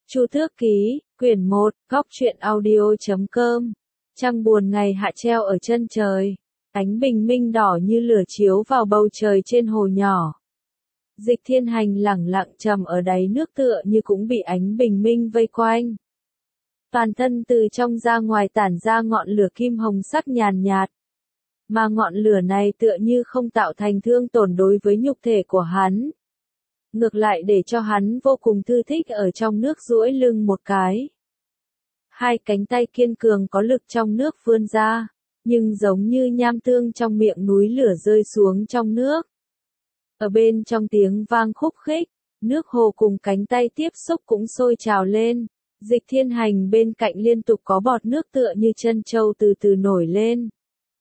Chu Tước Ký, quyển 1, góc truyện audio.com. Trăng buồn ngày hạ treo ở chân trời. Ánh bình minh đỏ như lửa chiếu vào bầu trời trên hồ nhỏ. Dịch Thiên Hành lẳng lặng trầm ở đáy nước tựa như cũng bị ánh bình minh vây quanh. Toàn thân từ trong ra ngoài tản ra ngọn lửa kim hồng sắc nhàn nhạt. Mà ngọn lửa này tựa như không tạo thành thương tổn đối với nhục thể của hắn. Ngược lại để cho hắn vô cùng thư thích ở trong nước duỗi lưng một cái. Hai cánh tay kiên cường có lực trong nước vươn ra, nhưng giống như nham tương trong miệng núi lửa rơi xuống trong nước. Ở bên trong tiếng vang khúc khích, nước hồ cùng cánh tay tiếp xúc cũng sôi trào lên. Dịch Thiên Hành bên cạnh liên tục có bọt nước tựa như chân trâu từ từ nổi lên.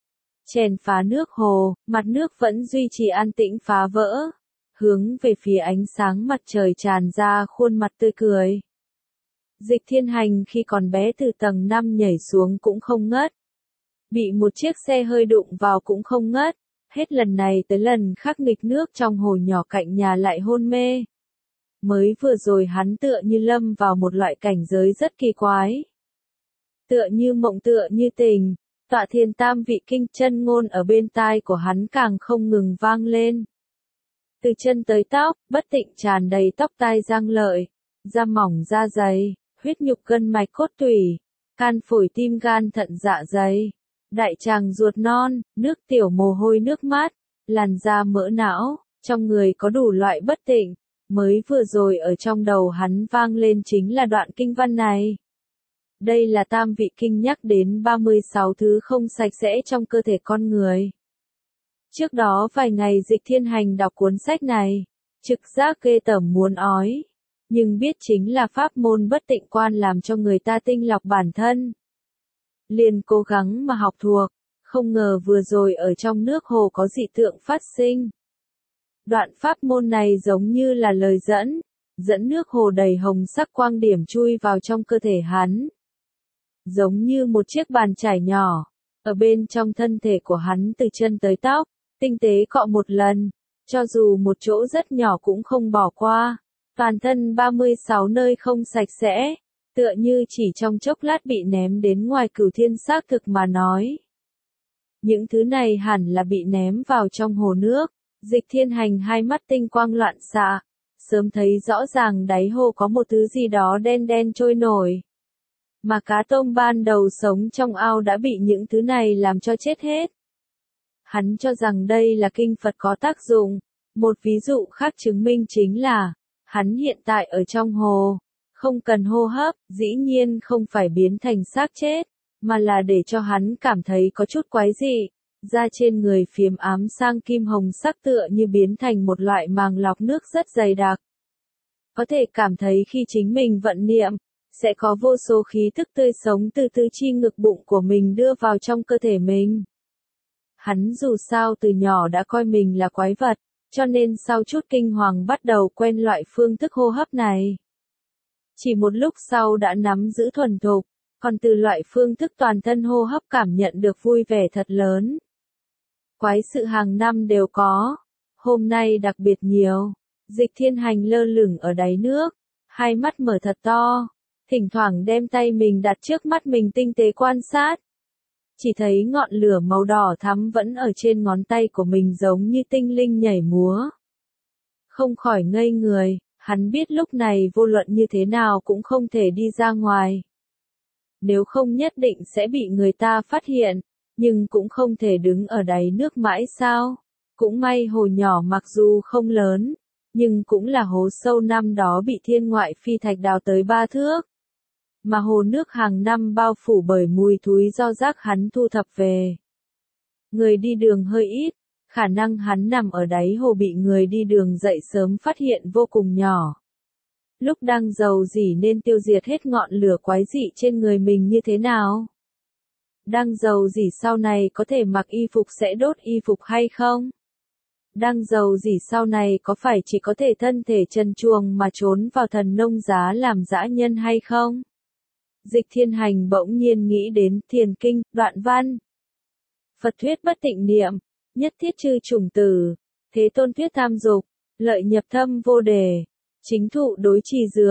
Chèn phá nước hồ, mặt nước vẫn duy trì an tĩnh phá vỡ. Hướng về phía ánh sáng mặt trời tràn ra khuôn mặt tươi cười. Dịch Thiên Hành khi còn bé từ tầng 5 nhảy xuống cũng không ngất. Bị một chiếc xe hơi đụng vào cũng không ngất. Hết lần này tới lần khác nghịch nước trong hồ nhỏ cạnh nhà lại hôn mê. Mới vừa rồi hắn tựa như lâm vào một loại cảnh giới rất kỳ quái. Tựa như mộng tựa như tình, tọa thiền tam vị kinh chân ngôn ở bên tai của hắn càng không ngừng vang lên. Từ chân tới tóc, bất tịnh tràn đầy tóc tai răng lợi, da mỏng da dày, huyết nhục gân mạch cốt tủy, can phổi tim gan thận dạ dày, đại tràng ruột non, nước tiểu mồ hôi nước mắt, làn da mỡ não, trong người có đủ loại bất tịnh. Mới vừa rồi ở trong đầu hắn vang lên chính là đoạn kinh văn này. Đây là tam vị kinh nhắc đến 36 thứ không sạch sẽ trong cơ thể con người. Trước đó vài ngày Dịch Thiên Hành đọc cuốn sách này, trực giác ghê tởm muốn ói, nhưng biết chính là pháp môn bất tịnh quan làm cho người ta tinh lọc bản thân. Liền cố gắng mà học thuộc, không ngờ vừa rồi ở trong nước hồ có dị tượng phát sinh. Đoạn pháp môn này giống như là lời dẫn nước hồ đầy hồng sắc quang điểm chui vào trong cơ thể hắn. Giống như một chiếc bàn chải nhỏ, ở bên trong thân thể của hắn từ chân tới tóc, tinh tế cọ một lần, cho dù một chỗ rất nhỏ cũng không bỏ qua, toàn thân 36 nơi không sạch sẽ, tựa như chỉ trong chốc lát bị ném đến ngoài cửu thiên xác thực mà nói. Những thứ này hẳn là bị ném vào trong hồ nước. Dịch Thiên Hành hai mắt tinh quang loạn xạ, sớm thấy rõ ràng đáy hồ có một thứ gì đó đen đen trôi nổi. Mà cá tôm ban đầu sống trong ao đã bị những thứ này làm cho chết hết. Hắn cho rằng đây là kinh Phật có tác dụng. Một ví dụ khác chứng minh chính là, hắn hiện tại ở trong hồ, không cần hô hấp, dĩ nhiên không phải biến thành xác chết, mà là để cho hắn cảm thấy có chút quái dị. Da trên người phiếm ám sang kim hồng sắc tựa như biến thành một loại màng lọc nước rất dày đặc. Có thể cảm thấy khi chính mình vận niệm, sẽ có vô số khí thức tươi sống từ tứ chi ngực bụng của mình đưa vào trong cơ thể mình. Hắn dù sao từ nhỏ đã coi mình là quái vật, cho nên sau chút kinh hoàng bắt đầu quen loại phương thức hô hấp này. Chỉ một lúc sau đã nắm giữ thuần thục, còn từ loại phương thức toàn thân hô hấp cảm nhận được vui vẻ thật lớn. Quái sự hàng năm đều có, hôm nay đặc biệt nhiều. Dịch Thiên Hành lơ lửng ở đáy nước, hai mắt mở thật to, thỉnh thoảng đem tay mình đặt trước mắt mình tinh tế quan sát. Chỉ thấy ngọn lửa màu đỏ thắm vẫn ở trên ngón tay của mình giống như tinh linh nhảy múa. Không khỏi ngây người, hắn biết lúc này vô luận như thế nào cũng không thể đi ra ngoài. Nếu không nhất định sẽ bị người ta phát hiện. Nhưng cũng không thể đứng ở đáy nước mãi sao. Cũng may hồ nhỏ mặc dù không lớn, nhưng cũng là hồ sâu năm đó bị thiên ngoại phi thạch đào tới 3 thước. Mà hồ nước hàng năm bao phủ bởi mùi thúi do rác hắn thu thập về. Người đi đường hơi ít, khả năng hắn nằm ở đáy hồ bị người đi đường dậy sớm phát hiện vô cùng nhỏ. Lúc đang giàu dỉ nên tiêu diệt hết ngọn lửa quái dị trên người mình như thế nào? Đang giàu gì sau này có thể mặc y phục sẽ đốt y phục hay không? Đang giàu gì sau này có phải chỉ có thể thân thể trần truồng mà trốn vào thần nông giá làm dã nhân hay không? Dịch Thiên Hành bỗng nhiên nghĩ đến thiền kinh, đoạn văn. Phật thuyết bất tịnh niệm, nhất thiết chư chủng tử, thế tôn thuyết tham dục, lợi nhập thâm vô đề, chính thụ đối trì dược,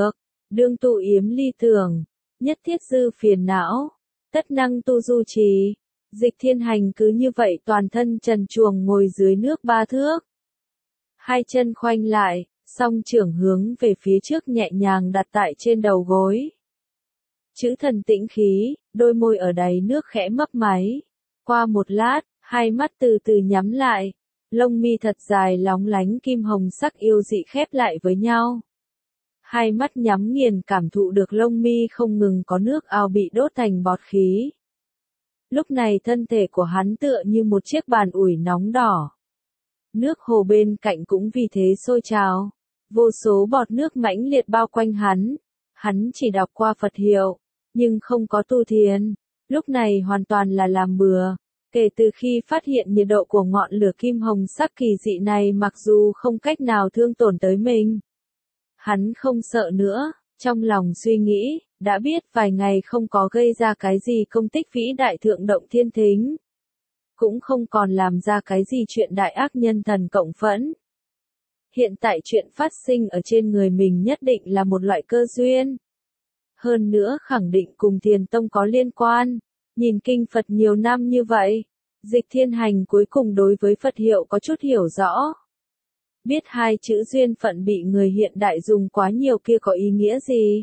đương tu yếm ly tưởng, nhất thiết dư phiền não, tất năng tu du trì. Dịch Thiên Hành cứ như vậy toàn thân trần truồng ngồi dưới nước 3 thước. Hai chân khoanh lại, song trưởng hướng về phía trước nhẹ nhàng đặt tại trên đầu gối. Chữ thần tĩnh khí, đôi môi ở đáy nước khẽ mấp máy. Qua một lát, hai mắt từ từ nhắm lại, lông mi thật dài lóng lánh kim hồng sắc yêu dị khép lại với nhau. Hai mắt nhắm nghiền cảm thụ được lông mi không ngừng có nước ao bị đốt thành bọt khí. Lúc này thân thể của hắn tựa như một chiếc bàn ủi nóng đỏ. Nước hồ bên cạnh cũng vì thế sôi trào. Vô số bọt nước mãnh liệt bao quanh hắn. Hắn chỉ đọc qua Phật hiệu, nhưng không có tu thiền. Lúc này hoàn toàn là làm bừa. Kể từ khi phát hiện nhiệt độ của ngọn lửa kim hồng sắc kỳ dị này mặc dù không cách nào thương tổn tới mình. Hắn không sợ nữa, trong lòng suy nghĩ, đã biết vài ngày không có gây ra cái gì công tích vĩ đại thượng động thiên thính. Cũng không còn làm ra cái gì chuyện đại ác nhân thần cộng phẫn. Hiện tại chuyện phát sinh ở trên người mình nhất định là một loại cơ duyên. Hơn nữa khẳng định cùng Thiền Tông có liên quan. Nhìn kinh Phật nhiều năm như vậy, Dịch Thiên Hành cuối cùng đối với Phật hiệu có chút hiểu rõ. Biết hai chữ duyên phận bị người hiện đại dùng quá nhiều kia có ý nghĩa gì.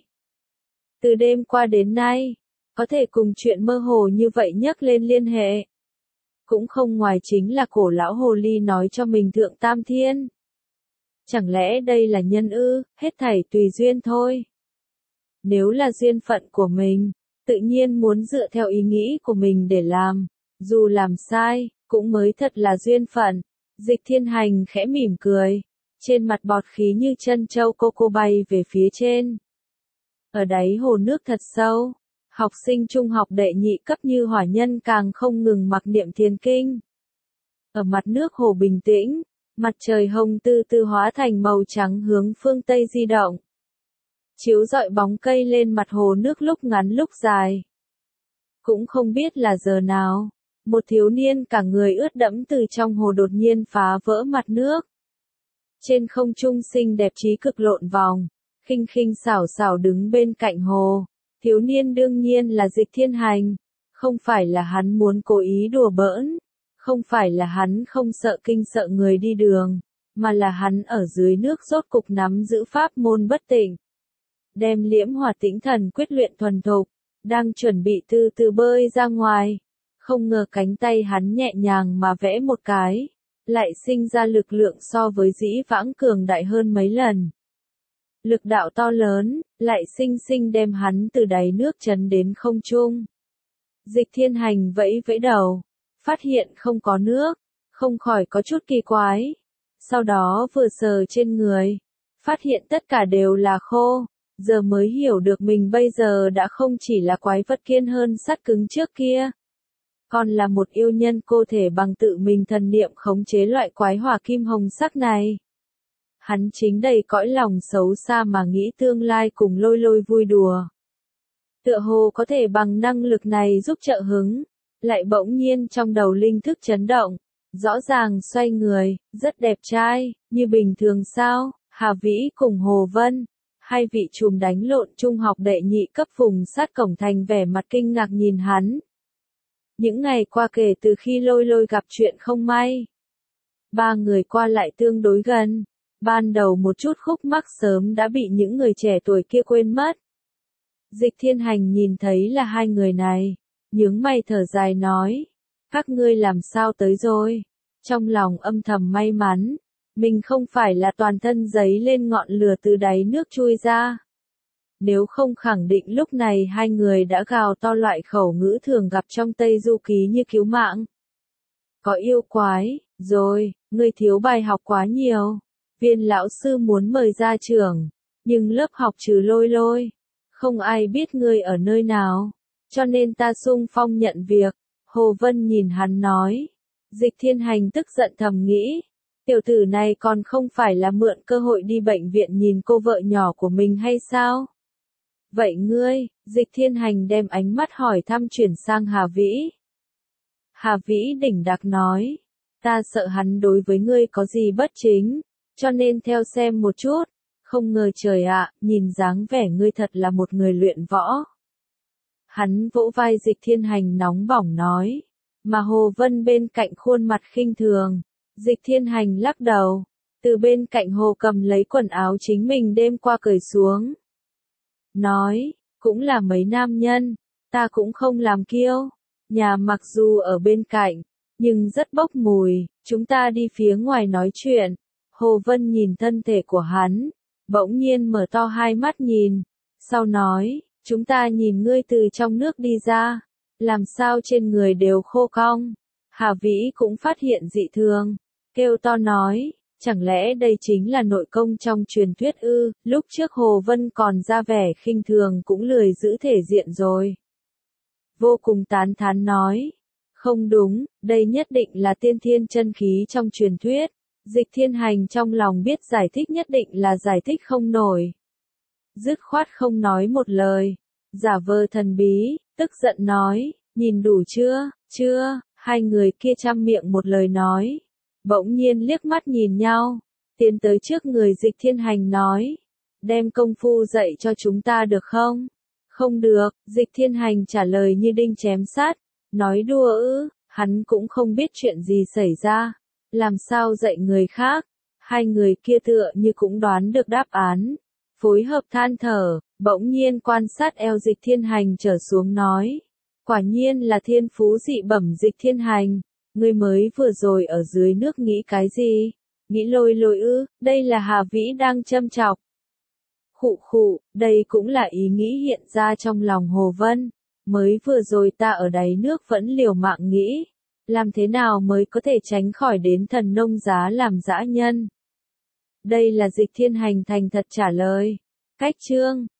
Từ đêm qua đến nay, có thể cùng chuyện mơ hồ như vậy nhắc lên liên hệ. Cũng không ngoài chính là cổ lão hồ ly nói cho mình thượng tam thiên. Chẳng lẽ đây là nhân ư, hết thảy tùy duyên thôi. Nếu là duyên phận của mình, tự nhiên muốn dựa theo ý nghĩ của mình để làm, dù làm sai, cũng mới thật là duyên phận. Dịch Thiên Hành khẽ mỉm cười, trên mặt bọt khí như chân châu cô bay về phía trên. Ở đáy hồ nước thật sâu, học sinh trung học đệ nhị cấp như hỏa nhân càng không ngừng mặc niệm thiền kinh. Ở mặt nước hồ bình tĩnh, mặt trời hồng từ từ hóa thành màu trắng hướng phương Tây di động. Chiếu rọi bóng cây lên mặt hồ nước lúc ngắn lúc dài. Cũng không biết là giờ nào, một thiếu niên cả người ướt đẫm từ trong hồ đột nhiên phá vỡ mặt nước. Trên không trung xinh đẹp trí cực lộn vòng, khinh khinh xảo xảo đứng bên cạnh hồ. Thiếu niên đương nhiên là Dịch Thiên Hành, không phải là hắn muốn cố ý đùa bỡn, không phải là hắn không sợ kinh sợ người đi đường, mà là hắn ở dưới nước rốt cục nắm giữ pháp môn bất tịnh. Đem liễm hỏa tĩnh thần quyết luyện thuần thục, đang chuẩn bị từ từ bơi ra ngoài. Không ngờ cánh tay hắn nhẹ nhàng mà vẽ một cái, lại sinh ra lực lượng so với dĩ vãng cường đại hơn mấy lần. Lực đạo to lớn, lại sinh sinh đem hắn từ đáy nước chấn đến không trung. Dịch Thiên Hành vẫy vẫy đầu, phát hiện không có nước, không khỏi có chút kỳ quái. Sau đó vừa sờ trên người, phát hiện tất cả đều là khô, giờ mới hiểu được mình bây giờ đã không chỉ là quái vật kiên hơn sắt cứng trước kia. Còn là một yêu nhân cô thể bằng tự mình thần niệm khống chế loại quái hỏa kim hồng sắc này. Hắn chính đầy cõi lòng xấu xa mà nghĩ tương lai cùng lôi lôi vui đùa. Tựa hồ có thể bằng năng lực này giúp trợ hứng, lại bỗng nhiên trong đầu linh thức chấn động, rõ ràng xoay người, rất đẹp trai, như bình thường sao, Hà Vĩ cùng Hồ Vân, hai vị trùm đánh lộn trung học đệ nhị cấp vùng sát cổng thành vẻ mặt kinh ngạc nhìn hắn. Những ngày qua kể từ khi lôi lôi gặp chuyện không may, ba người qua lại tương đối gần. Ban đầu một chút khúc mắc sớm đã bị những người trẻ tuổi kia quên mất. Dịch Thiên Hành nhìn thấy là hai người này, nhướng mày thở dài nói, các ngươi làm sao tới rồi? Trong lòng âm thầm may mắn, mình không phải là toàn thân giấy lên ngọn lửa từ đáy nước chui ra. Nếu không khẳng định lúc này hai người đã gào to loại khẩu ngữ thường gặp trong Tây Du Ký như cứu mạng. Có yêu quái, rồi, ngươi thiếu bài học quá nhiều. Viên lão sư muốn mời ra trường, nhưng lớp học trừ lôi lôi, không ai biết ngươi ở nơi nào, cho nên ta xung phong nhận việc. Hồ Vân nhìn hắn nói. Dịch Thiên Hành tức giận thầm nghĩ, tiểu tử này còn không phải là mượn cơ hội đi bệnh viện nhìn cô vợ nhỏ của mình hay sao? Vậy ngươi, Dịch Thiên Hành đem ánh mắt hỏi thăm chuyển sang Hà Vĩ. Hà Vĩ đỉnh đạc nói, ta sợ hắn đối với ngươi có gì bất chính, cho nên theo xem một chút, Không ngờ trời ạ, nhìn dáng vẻ ngươi thật là một người luyện võ. Hắn vỗ vai Dịch Thiên Hành nóng bỏng nói. Mà Hồ Vân bên cạnh khuôn mặt khinh thường. Dịch Thiên Hành lắc đầu. Từ bên cạnh Hồ cầm lấy quần áo chính mình đêm qua cởi xuống. Nói, cũng là mấy nam nhân, ta cũng không làm kiêu. Nhà mặc dù ở bên cạnh, nhưng rất bốc mùi, chúng ta đi phía ngoài nói chuyện. Hồ Vân nhìn thân thể của hắn, bỗng nhiên mở to hai mắt nhìn, sau nói, chúng ta nhìn ngươi từ trong nước đi ra, làm sao trên người đều khô cong. Hà Vĩ cũng phát hiện dị thường, kêu to nói, chẳng lẽ đây chính là nội công trong truyền thuyết ư? Lúc trước Hồ Vân còn ra vẻ khinh thường cũng lười giữ thể diện rồi. Vô cùng tán thán nói, không đúng, đây nhất định là tiên thiên chân khí trong truyền thuyết. Dịch Thiên Hành trong lòng biết giải thích nhất định là giải thích không nổi. Dứt khoát không nói một lời, giả vờ thần bí, tức giận nói, nhìn đủ chưa, chưa, hai người kia chăm miệng một lời nói. Bỗng nhiên liếc mắt nhìn nhau, tiến tới trước người Dịch Thiên Hành nói, đem công phu dạy cho chúng ta được không? Không được, Dịch Thiên Hành trả lời như đinh chém sát, nói đùa ư, hắn cũng không biết chuyện gì xảy ra, làm sao dạy người khác. Hai người kia tựa như cũng đoán được đáp án, phối hợp than thở, bỗng nhiên quan sát eo Dịch Thiên Hành trở xuống nói, quả nhiên là thiên phú dị bẩm. Dịch Thiên Hành, ngươi mới vừa rồi ở dưới nước nghĩ cái gì? Nghĩ lôi lôi ư? Đây là Hà Vĩ đang châm chọc. Khụ khụ, đây cũng là ý nghĩ hiện ra trong lòng Hồ Vân. Mới vừa rồi ta ở đáy nước vẫn liều mạng nghĩ, làm thế nào mới có thể tránh khỏi đến thần nông giá làm dã nhân. Đây là Dịch Thiên Hành thành thật trả lời. Cách chương